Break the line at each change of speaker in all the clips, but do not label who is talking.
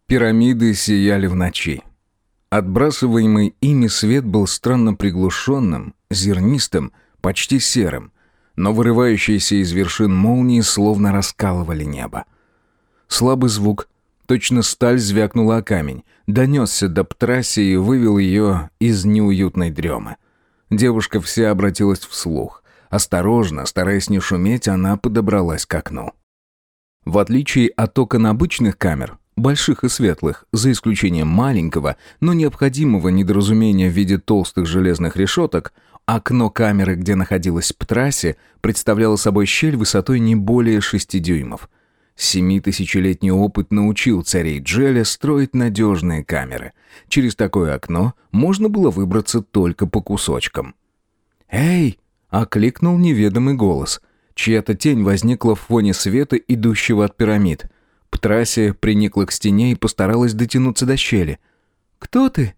Пирамиды сияли в ночи. Отбрасываемый ими свет был странно приглушенным, зернистым, почти серым, но вырывающиеся из вершин молнии словно раскалывали небо. Слабый звук, точно сталь звякнула о камень, донесся до Птраси и вывел ее из неуютной дремы. Девушка вся обратилась вслух. Осторожно, стараясь не шуметь, она подобралась к окну. В отличие от окон обычных камер, больших и светлых, за исключением маленького, но необходимого недоразумения в виде толстых железных решеток, окно камеры, где находилась Птраси, представляло собой щель высотой не более 6 дюймов. 7000-летний опыт научил царей Джеля строить надежные камеры. Через такое окно можно было выбраться только по кусочкам. «Эй!» — окликнул неведомый голос. Чья-то тень возникла в фоне света, идущего от пирамид. Птраси приникла к стене и постаралась дотянуться до щели. «Кто ты?»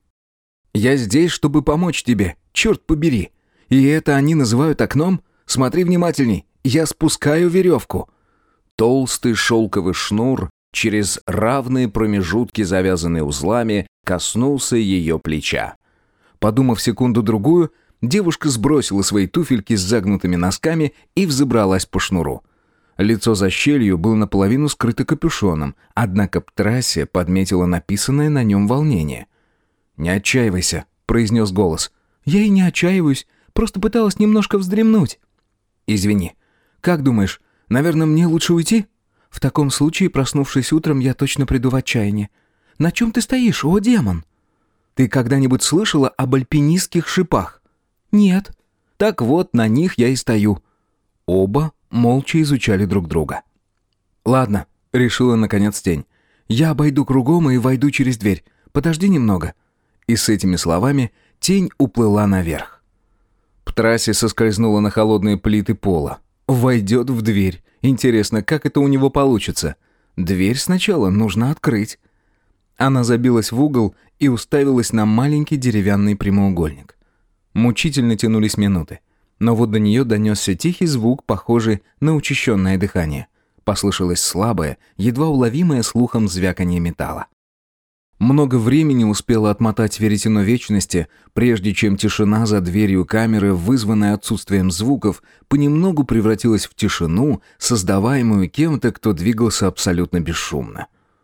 «Я здесь, чтобы помочь тебе, черт побери. И это они называют окном? Смотри внимательней, я спускаю веревку». Толстый шелковый шнур, через равные промежутки, завязанные узлами, коснулся ее плеча. Подумав секунду-другую, девушка сбросила свои туфельки с загнутыми носками и взобралась по шнуру. Лицо за щелью было наполовину скрыто капюшоном, однако Птраси подметила написанное на нем волнение. «Не отчаивайся», — произнес голос. «Я и не отчаиваюсь, просто пыталась немножко вздремнуть». «Извини. Как думаешь, наверное, мне лучше уйти? В таком случае, проснувшись утром, я точно приду в отчаяние. На чем ты стоишь, о демон? Ты когда-нибудь слышала об альпинистских шипах? Нет. Так вот, на них я и стою». Оба молча изучали друг друга. «Ладно», — решила наконец тень. «Я обойду кругом и войду через дверь. Подожди немного». И с этими словами тень уплыла наверх. Птраси соскользнула на холодные плиты пола. Войдет в дверь. Интересно, как это у него получится? Дверь сначала нужно открыть. Она забилась в угол и уставилась на маленький деревянный прямоугольник. Мучительно тянулись минуты. Но вот до нее донесся тихий звук, похожий на учащенное дыхание. Послышалось слабое, едва уловимое слухом звяканье металла. Много времени успела отмотать веретено вечности, прежде чем тишина за дверью камеры, вызванная отсутствием звуков, понемногу превратилась в тишину, создаваемую кем-то, кто двигался абсолютно бесшумно.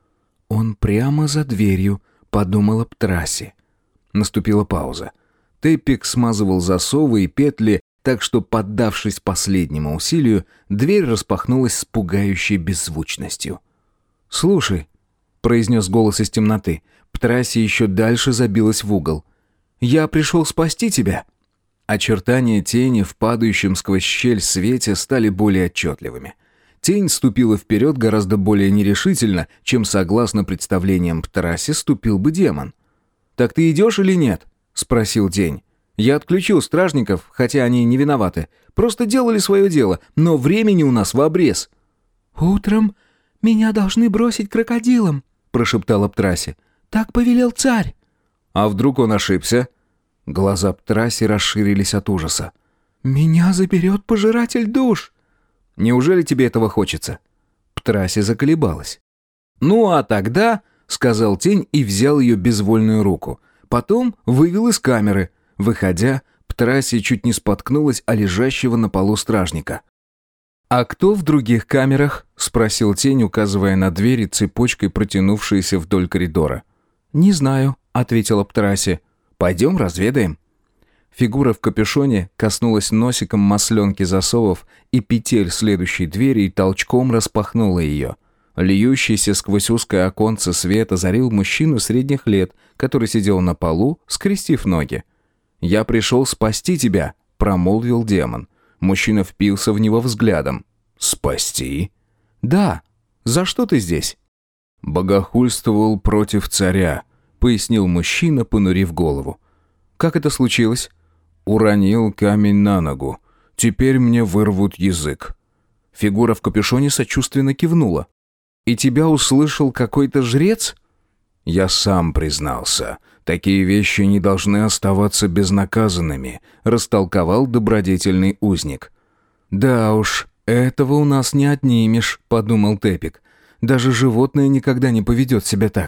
«Он прямо за дверью», — подумала Птраси. Наступила пауза. Теппик смазывал засовы и петли, так что, поддавшись последнему усилию, дверь распахнулась с пугающей беззвучностью. «Слушай», — произнес голос из темноты. Птраси еще дальше забилась в угол. «Я пришел спасти тебя». Очертания тени в падающем сквозь щель свете стали более отчетливыми. Тень ступила вперед гораздо более нерешительно, чем, согласно представлениям Птраси, ступил бы демон. «Так ты идешь или нет?» — спросил тень. «Я отключил стражников, хотя они не виноваты. Просто делали свое дело, но времени у нас в обрез». «Утром меня должны бросить крокодилом», — прошептала Птраси. «Так повелел царь». «А вдруг он ошибся?» Глаза Птраси расширились от ужаса. «Меня заберет пожиратель душ». «Неужели тебе этого хочется?» Птраси заколебалась. «Ну а тогда», — сказал тень и взял ее безвольную руку. Потом вывел из камеры. Выходя, Птраси чуть не споткнулась о лежащего на полу стражника. «А кто в других камерах?» — спросил тень, указывая на двери, цепочкой протянувшиеся вдоль коридора. «Не знаю», — ответила Птраси. «Пойдем разведаем». Фигура в капюшоне коснулась носиком масленки засовов и петель следующей двери и толчком распахнула ее. Льющийся сквозь узкое оконце свет озарил мужчину средних лет, который сидел на полу, скрестив ноги. «Я пришел спасти тебя», — промолвил демон. Мужчина впился в него взглядом. «Спасти?» «Да. За что ты здесь?» «Богохульствовал против царя», — пояснил мужчина, понурив голову. «Как это случилось?» «Уронил камень на ногу. Теперь мне вырвут язык». Фигура в капюшоне сочувственно кивнула. «И тебя услышал какой-то жрец?» «Я сам признался. Такие вещи не должны оставаться безнаказанными», — растолковал добродетельный узник. «Да уж, этого у нас не отнимешь», — подумал Теппик. «Даже животное никогда не поведет себя так.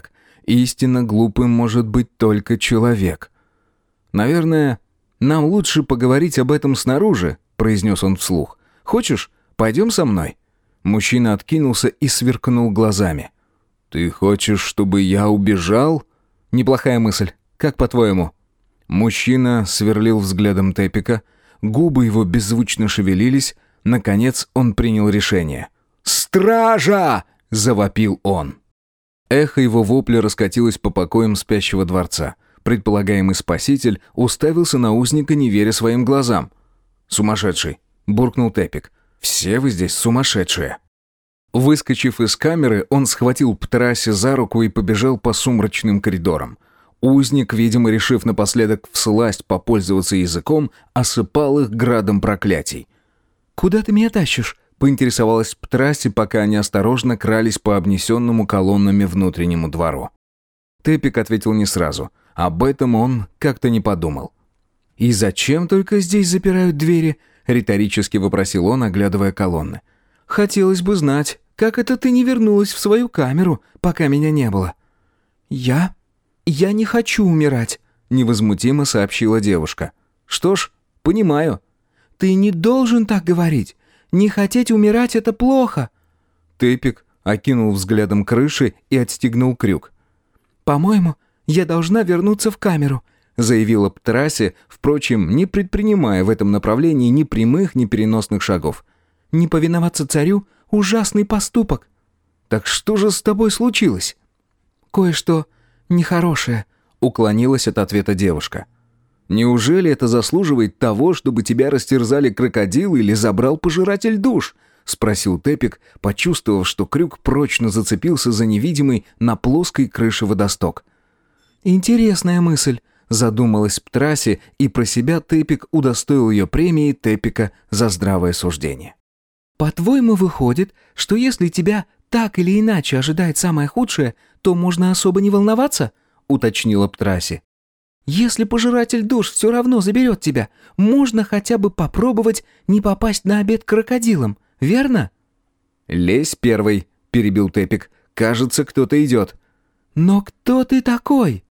Истинно глупым может быть только человек. «Наверное, нам лучше поговорить об этом снаружи», — произнес он вслух. «Хочешь, пойдем со мной?» Мужчина откинулся и сверкнул глазами. «Ты хочешь, чтобы я убежал?» «Неплохая мысль. Как по-твоему?» Мужчина сверлил взглядом Тепика, губы его беззвучно шевелились. Наконец он принял решение. «Стража!» — завопил он. Эхо его вопля раскатилось по покоям спящего дворца. Предполагаемый спаситель уставился на узника, не веря своим глазам. «Сумасшедший!» — буркнул Тепик. «Все вы здесь сумасшедшие!» Выскочив из камеры, он схватил Птраси за руку и побежал по сумрачным коридорам. Узник, видимо, решив напоследок всласть попользоваться языком, осыпал их градом проклятий. «Куда ты меня тащишь?» — поинтересовалась Птраси, пока они осторожно крались по обнесенному колоннами внутреннему двору. Тепик ответил не сразу. Об этом он как-то не подумал. «И зачем только здесь запирают двери?» — риторически вопросил он, оглядывая колонны. «Хотелось бы знать, как это ты не вернулась в свою камеру, пока меня не было?» «Я не хочу умирать», — невозмутимо сообщила девушка. «Что ж, понимаю». «Ты не должен так говорить. Не хотеть умирать — это плохо». Тепик окинул взглядом крыши и отстегнул крюк. «По-моему, я должна вернуться в камеру», — заявила Птраси, впрочем, не предпринимая в этом направлении ни прямых, ни переносных шагов. «Не повиноваться царю — ужасный поступок». «Так что же с тобой случилось?» «Кое-что нехорошее», — уклонилась от ответа девушка. «Неужели это заслуживает того, чтобы тебя растерзали крокодилы или забрал пожиратель душ?» — спросил Тепик, почувствовав, что крюк прочно зацепился за невидимый на плоской крыше водосток. «Интересная мысль», — задумалась Птраси, и про себя Тепик удостоил ее премии Тепика за здравое суждение. «По-твоему, выходит, что если тебя так или иначе ожидает самое худшее, то можно особо не волноваться?» — уточнила Птраси. «Если пожиратель душ все равно заберет тебя, можно хотя бы попробовать не попасть на обед к крокодилам, верно?» «Лезь первый», — перебил Тепик. «Кажется, кто-то идет». «Но кто ты такой?»